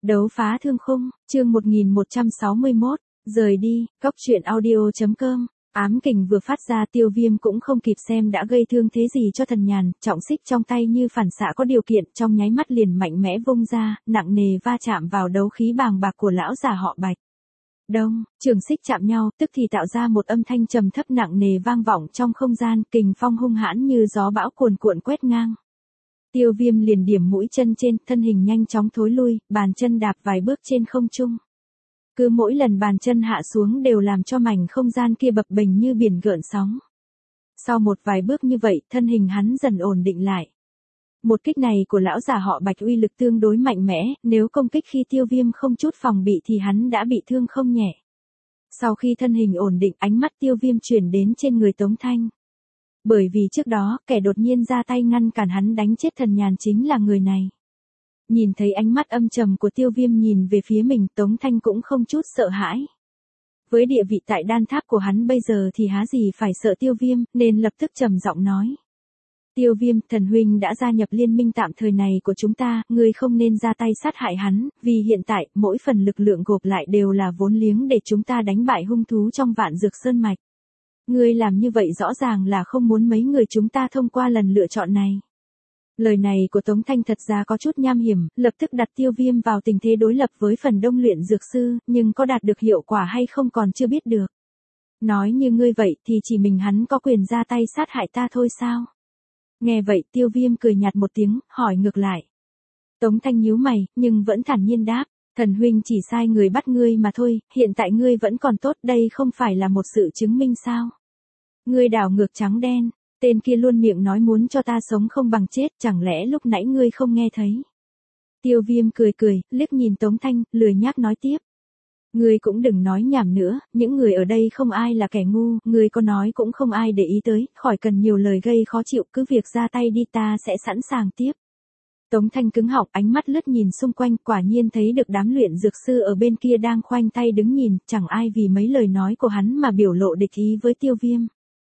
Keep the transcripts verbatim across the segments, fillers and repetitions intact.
Đấu phá thương khung, chương một nghìn một trăm sáu mươi mốt, rời đi, cóc truyện audio.com. Ám kình vừa phát ra, Tiêu Viêm cũng không kịp xem đã gây thương thế gì cho Thần Nhàn, trọng xích trong tay như phản xạ có điều kiện, trong nháy mắt liền mạnh mẽ vung ra, nặng nề va chạm vào đấu khí bàng bạc của lão già họ Bạch. Đông, trường xích chạm nhau, tức thì tạo ra một âm thanh trầm thấp nặng nề vang vọng trong không gian, kình phong hung hãn như gió bão cuồn cuộn quét ngang. Tiêu Viêm liền điểm mũi chân trên, thân hình nhanh chóng thối lui, bàn chân đạp vài bước trên không trung. Cứ mỗi lần bàn chân hạ xuống đều làm cho mảnh không gian kia bập bềnh như biển gợn sóng. Sau một vài bước như vậy, thân hình hắn dần ổn định lại. Một kích này của lão già họ Bạch uy lực tương đối mạnh mẽ, nếu công kích khi Tiêu Viêm không chút phòng bị thì hắn đã bị thương không nhẹ. Sau khi thân hình ổn định, ánh mắt Tiêu Viêm chuyển đến trên người Tống Thanh. Bởi vì trước đó, kẻ đột nhiên ra tay ngăn cản hắn đánh chết Thần Nhàn chính là người này. Nhìn thấy ánh mắt âm trầm của Tiêu Viêm nhìn về phía mình, Tống Thanh cũng không chút sợ hãi. Với địa vị tại đan tháp của hắn bây giờ thì há gì phải sợ Tiêu Viêm, nên lập tức trầm giọng nói. Tiêu Viêm, thần huynh đã gia nhập liên minh tạm thời này của chúng ta, ngươi không nên ra tay sát hại hắn, vì hiện tại, mỗi phần lực lượng gộp lại đều là vốn liếng để chúng ta đánh bại hung thú trong Vạn Dược Sơn Mạch. Ngươi làm như vậy rõ ràng là không muốn mấy người chúng ta thông qua lần lựa chọn này. Lời này của Tống Thanh thật ra có chút nham hiểm, lập tức đặt Tiêu Viêm vào tình thế đối lập với phần đông luyện dược sư, nhưng có đạt được hiệu quả hay không còn chưa biết được. Nói như ngươi vậy thì chỉ mình hắn có quyền ra tay sát hại ta thôi sao? Nghe vậy Tiêu Viêm cười nhạt một tiếng, hỏi ngược lại. Tống Thanh nhíu mày, nhưng vẫn thản nhiên đáp, thần huynh chỉ sai người bắt ngươi mà thôi, hiện tại ngươi vẫn còn tốt, đây không phải là một sự chứng minh sao? Ngươi đảo ngược trắng đen. Tên kia luôn miệng nói muốn cho ta sống không bằng chết, chẳng lẽ lúc nãy ngươi không nghe thấy? Tiêu Viêm cười cười, liếc nhìn Tống Thanh, lười nhác nói tiếp. Ngươi cũng đừng nói nhảm nữa, những người ở đây không ai là kẻ ngu, ngươi có nói cũng không ai để ý tới, khỏi cần nhiều lời gây khó chịu, cứ việc ra tay đi, ta sẽ sẵn sàng tiếp. Tống Thanh cứng họng, ánh mắt lướt nhìn xung quanh, quả nhiên thấy được đám luyện dược sư ở bên kia đang khoanh tay đứng nhìn, chẳng ai vì mấy lời nói của hắn mà biểu lộ địch ý với Tiêu Viêm.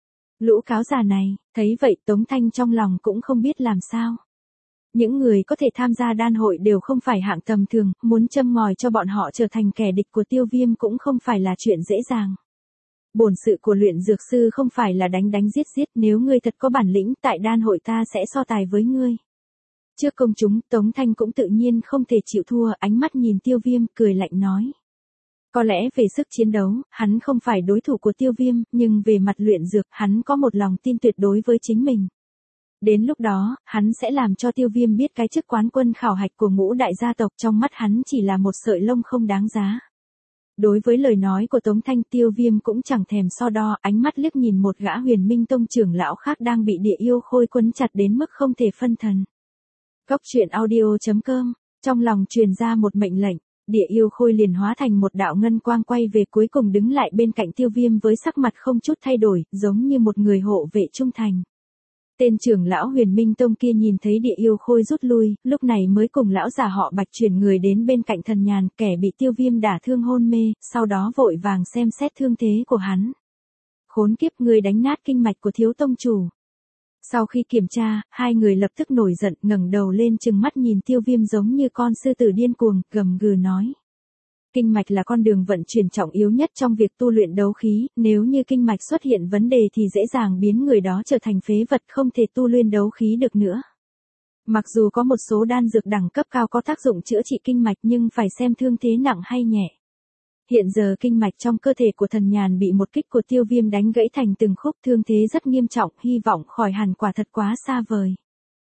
Lũ cáo già này, thấy vậy Tống Thanh trong lòng cũng không biết làm sao. Những người có thể tham gia đan hội đều không phải hạng tầm thường, muốn châm ngòi cho bọn họ trở thành kẻ địch của Tiêu Viêm cũng không phải là chuyện dễ dàng. Bổn sự của luyện dược sư không phải là đánh đánh giết giết, nếu ngươi thật có bản lĩnh tại đan hội ta sẽ so tài với ngươi. Trước công chúng, Tống Thanh cũng tự nhiên không thể chịu thua, ánh mắt nhìn Tiêu Viêm, cười lạnh nói. Có lẽ về sức chiến đấu, hắn không phải đối thủ của Tiêu Viêm, nhưng về mặt luyện dược, hắn có một lòng tin tuyệt đối với chính mình. Đến lúc đó, hắn sẽ làm cho Tiêu Viêm biết cái chức quán quân khảo hạch của ngũ đại gia tộc trong mắt hắn chỉ là một sợi lông không đáng giá. Đối với lời nói của Tống Thanh, Tiêu Viêm cũng chẳng thèm so đo, ánh mắt liếc nhìn một gã Huyền Minh Tông trưởng lão khác đang bị địa yêu khôi quấn chặt đến mức không thể phân thần. Cóc truyện audio.com, trong lòng truyền ra một mệnh lệnh. Địa yêu khôi liền hóa thành một đạo ngân quang quay về, cuối cùng đứng lại bên cạnh Tiêu Viêm với sắc mặt không chút thay đổi, giống như một người hộ vệ trung thành. Tên trưởng lão Huyền Minh Tông kia nhìn thấy địa yêu khôi rút lui, lúc này mới cùng lão già họ Bạch chuyển người đến bên cạnh Thần Nhàn, kẻ bị Tiêu Viêm đả thương hôn mê, sau đó vội vàng xem xét thương thế của hắn. Khốn kiếp, người đánh nát kinh mạch của thiếu tông chủ. Sau khi kiểm tra, hai người lập tức nổi giận, ngẩng đầu lên trừng mắt nhìn Tiêu Viêm giống như con sư tử điên cuồng, gầm gừ nói. Kinh mạch là con đường vận chuyển trọng yếu nhất trong việc tu luyện đấu khí, nếu như kinh mạch xuất hiện vấn đề thì dễ dàng biến người đó trở thành phế vật, không thể tu luyện đấu khí được nữa. Mặc dù có một số đan dược đẳng cấp cao có tác dụng chữa trị kinh mạch nhưng phải xem thương thế nặng hay nhẹ. Hiện giờ kinh mạch trong cơ thể của Thần Nhàn bị một kích của Tiêu Viêm đánh gãy thành từng khúc, thương thế rất nghiêm trọng, hy vọng khỏi hẳn quả thật quá xa vời.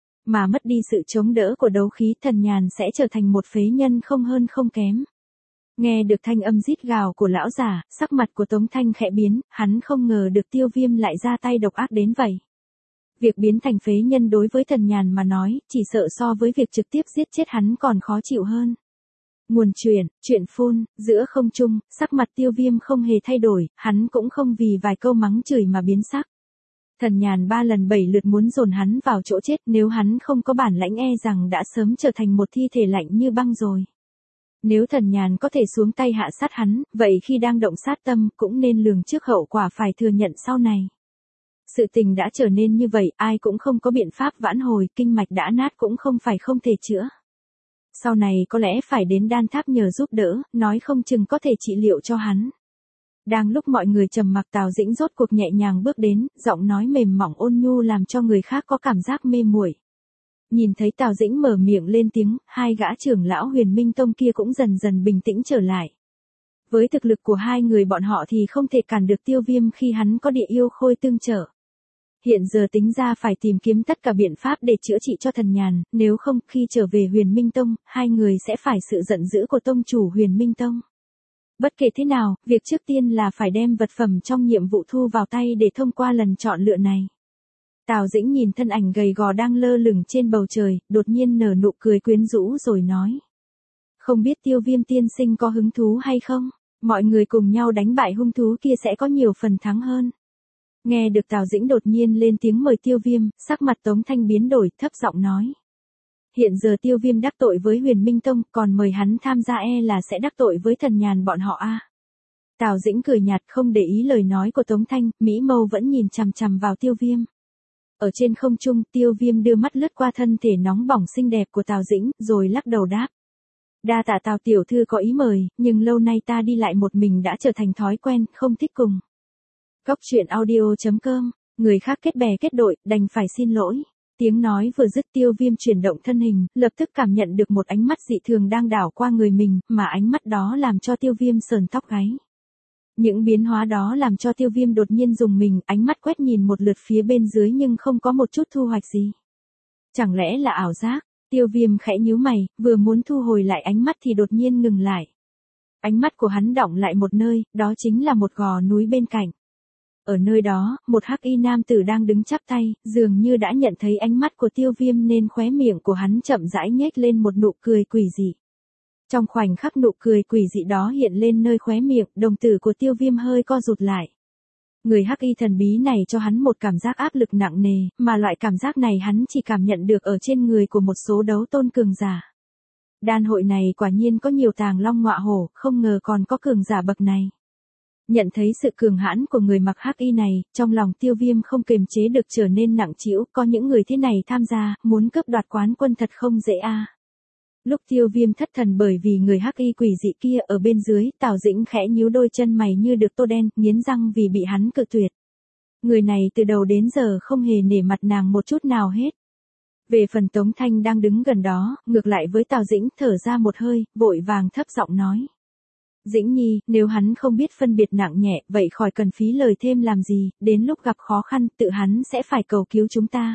Mà mất đi sự chống đỡ của đấu khí, Thần Nhàn sẽ trở thành một phế nhân không hơn không kém. Nghe được thanh âm rít gào của lão già, sắc mặt của Tống Thanh khẽ biến, hắn không ngờ được Tiêu Viêm lại ra tay độc ác đến vậy. Việc biến thành phế nhân đối với Thần Nhàn mà nói, chỉ sợ so với việc trực tiếp giết chết hắn còn khó chịu hơn. Nguồn truyền, chuyện phun, giữa không trung, sắc mặt Tiêu Viêm không hề thay đổi, hắn cũng không vì vài câu mắng chửi mà biến sắc. Thần Nhàn ba lần bảy lượt muốn dồn hắn vào chỗ chết, nếu hắn không có bản lãnh e rằng đã sớm trở thành một thi thể lạnh như băng rồi. Nếu Thần Nhàn có thể xuống tay hạ sát hắn, vậy khi đang động sát tâm cũng nên lường trước hậu quả phải thừa nhận sau này. Sự tình đã trở nên như vậy, ai cũng không có biện pháp vãn hồi, kinh mạch đã nát cũng không phải không thể chữa. Sau này có lẽ phải đến đan tháp nhờ giúp đỡ, nói không chừng có thể trị liệu cho hắn. Đang lúc mọi người trầm mặc Tào Dĩnh rốt cuộc nhẹ nhàng bước đến, giọng nói mềm mỏng ôn nhu làm cho người khác có cảm giác mê muội. Nhìn thấy Tào Dĩnh mở miệng lên tiếng, hai gã trưởng lão Huyền Minh Tông kia cũng dần dần bình tĩnh trở lại. Với thực lực của hai người bọn họ thì không thể cản được Tiêu Viêm khi hắn có địa yêu khôi tương trợ. Hiện giờ tính ra phải tìm kiếm tất cả biện pháp để chữa trị cho thần nhàn, nếu không khi trở về Huyền Minh Tông, hai người sẽ phải sự giận dữ của tông chủ Huyền Minh Tông. Bất kể thế nào, việc trước tiên là phải đem vật phẩm trong nhiệm vụ thu vào tay để thông qua lần chọn lựa này. Tào Dĩnh nhìn thân ảnh gầy gò đang lơ lửng trên bầu trời, đột nhiên nở nụ cười quyến rũ rồi nói. Không biết Tiêu Viêm tiên sinh có hứng thú hay không? Mọi người cùng nhau đánh bại hung thú kia sẽ có nhiều phần thắng hơn. Nghe được Tào Dĩnh đột nhiên lên tiếng mời Tiêu Viêm, sắc mặt Tống Thanh biến đổi, thấp giọng nói. Hiện giờ Tiêu Viêm đắc tội với Huyền Minh Tông, còn mời hắn tham gia e là sẽ đắc tội với thần nhàn bọn họ a. À. Tào Dĩnh cười nhạt không để ý lời nói của Tống Thanh, Mỹ Mâu vẫn nhìn chằm chằm vào Tiêu Viêm. Ở trên không trung, Tiêu Viêm đưa mắt lướt qua thân thể nóng bỏng xinh đẹp của Tào Dĩnh, rồi lắc đầu đáp. Đa tạ Tào tiểu thư có ý mời, nhưng lâu nay ta đi lại một mình đã trở thành thói quen, không thích cùng. Cốc truyện audio chấm com, người khác kết bè kết đội, đành phải xin lỗi. Tiếng nói vừa dứt Tiêu Viêm chuyển động thân hình, lập tức cảm nhận được một ánh mắt dị thường đang đảo qua người mình, mà ánh mắt đó làm cho Tiêu Viêm sờn tóc gáy. Những biến hóa đó làm cho Tiêu Viêm đột nhiên rùng mình, ánh mắt quét nhìn một lượt phía bên dưới nhưng không có một chút thu hoạch gì. Chẳng lẽ là ảo giác? Tiêu Viêm khẽ nhíu mày, vừa muốn thu hồi lại ánh mắt thì đột nhiên ngừng lại. Ánh mắt của hắn đọng lại một nơi, đó chính là một gò núi bên cạnh. Ở nơi đó, một hắc y nam tử đang đứng chắp tay, dường như đã nhận thấy ánh mắt của Tiêu Viêm nên khóe miệng của hắn chậm rãi nhếch lên một nụ cười quỷ dị. Trong khoảnh khắc nụ cười quỷ dị đó hiện lên nơi khóe miệng, đồng tử của Tiêu Viêm hơi co rụt lại. Người hắc y thần bí này cho hắn một cảm giác áp lực nặng nề, mà loại cảm giác này hắn chỉ cảm nhận được ở trên người của một số đấu tôn cường giả. Đan hội này quả nhiên có nhiều tàng long ngọa hổ, không ngờ còn có cường giả bậc này. Nhận thấy sự cường hãn của người mặc hắc y này, trong lòng Tiêu Viêm không kềm chế được trở nên nặng trĩu, có những người thế này tham gia, muốn cướp đoạt quán quân thật không dễ a. À. Lúc Tiêu Viêm thất thần bởi vì người hắc y quỷ dị kia ở bên dưới, Tào Dĩnh khẽ nhíu đôi chân mày như được tô đen, nghiến răng vì bị hắn cự tuyệt. Người này từ đầu đến giờ không hề nể mặt nàng một chút nào hết. Về phần Tống Thanh đang đứng gần đó, ngược lại với Tào Dĩnh thở ra một hơi, vội vàng thấp giọng nói. Dĩnh Nhi, nếu hắn không biết phân biệt nặng nhẹ, vậy khỏi cần phí lời thêm làm gì, đến lúc gặp khó khăn, tự hắn sẽ phải cầu cứu chúng ta.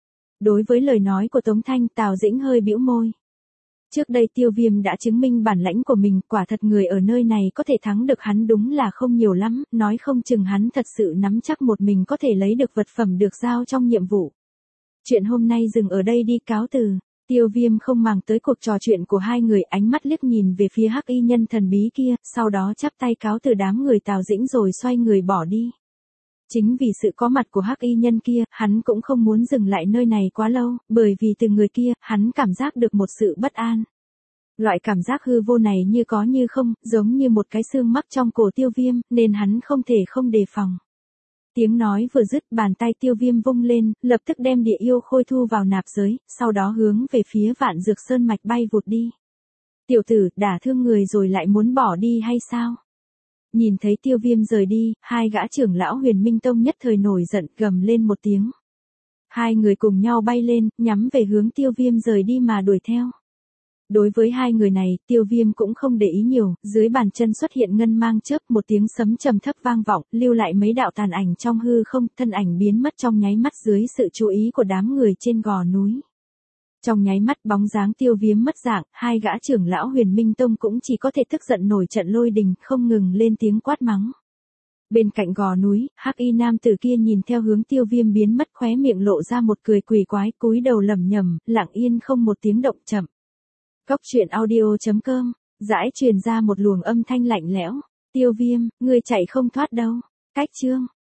Đối với lời nói của Tống Thanh, Tào Dĩnh hơi bĩu môi. Trước đây Tiêu Viêm đã chứng minh bản lãnh của mình, quả thật người ở nơi này có thể thắng được hắn đúng là không nhiều lắm, nói không chừng hắn thật sự nắm chắc một mình có thể lấy được vật phẩm được giao trong nhiệm vụ. Chuyện hôm nay dừng ở đây đi, cáo từ. Tiêu Viêm không màng tới cuộc trò chuyện của hai người, ánh mắt liếc nhìn về phía hắc y nhân thần bí kia, sau đó chắp tay cáo từ đám người Tào Dĩnh rồi xoay người bỏ đi. Chính vì sự có mặt của hắc y nhân kia, hắn cũng không muốn dừng lại nơi này quá lâu, bởi vì từ người kia, hắn cảm giác được một sự bất an. Loại cảm giác hư vô này như có như không, giống như một cái xương mắc trong cổ Tiêu Viêm, nên hắn không thể không đề phòng. Tiếng nói vừa dứt, bàn tay Tiêu Viêm vung lên, lập tức đem địa yêu khôi thu vào nạp giới, sau đó hướng về phía Vạn Dược Sơn mạch bay vụt đi. Tiểu tử, đả thương người rồi lại muốn bỏ đi hay sao? Nhìn thấy Tiêu Viêm rời đi, hai gã trưởng lão Huyền Minh Tông nhất thời nổi giận, gầm lên một tiếng. Hai người cùng nhau bay lên, nhắm về hướng Tiêu Viêm rời đi mà đuổi theo. Đối với hai người này, Tiêu Viêm cũng không để ý nhiều, dưới bàn chân xuất hiện ngân mang chớp, một tiếng sấm trầm thấp vang vọng, lưu lại mấy đạo tàn ảnh trong hư không, thân ảnh biến mất trong nháy mắt dưới sự chú ý của đám người trên gò núi. Trong nháy mắt bóng dáng Tiêu Viêm mất dạng, hai gã trưởng lão Huyền Minh Tông cũng chỉ có thể tức giận nổi trận lôi đình, không ngừng lên tiếng quát mắng. Bên cạnh gò núi, hắc y nam tử kia nhìn theo hướng Tiêu Viêm biến mất, khóe miệng lộ ra một cười quỷ quái, cúi đầu lẩm nhẩm, lặng yên không một tiếng động chậm. Cốc truyện audio chấm com, dãi truyền ra một luồng âm thanh lạnh lẽo. Tiêu Viêm, ngươi chạy không thoát đâu. Cách chương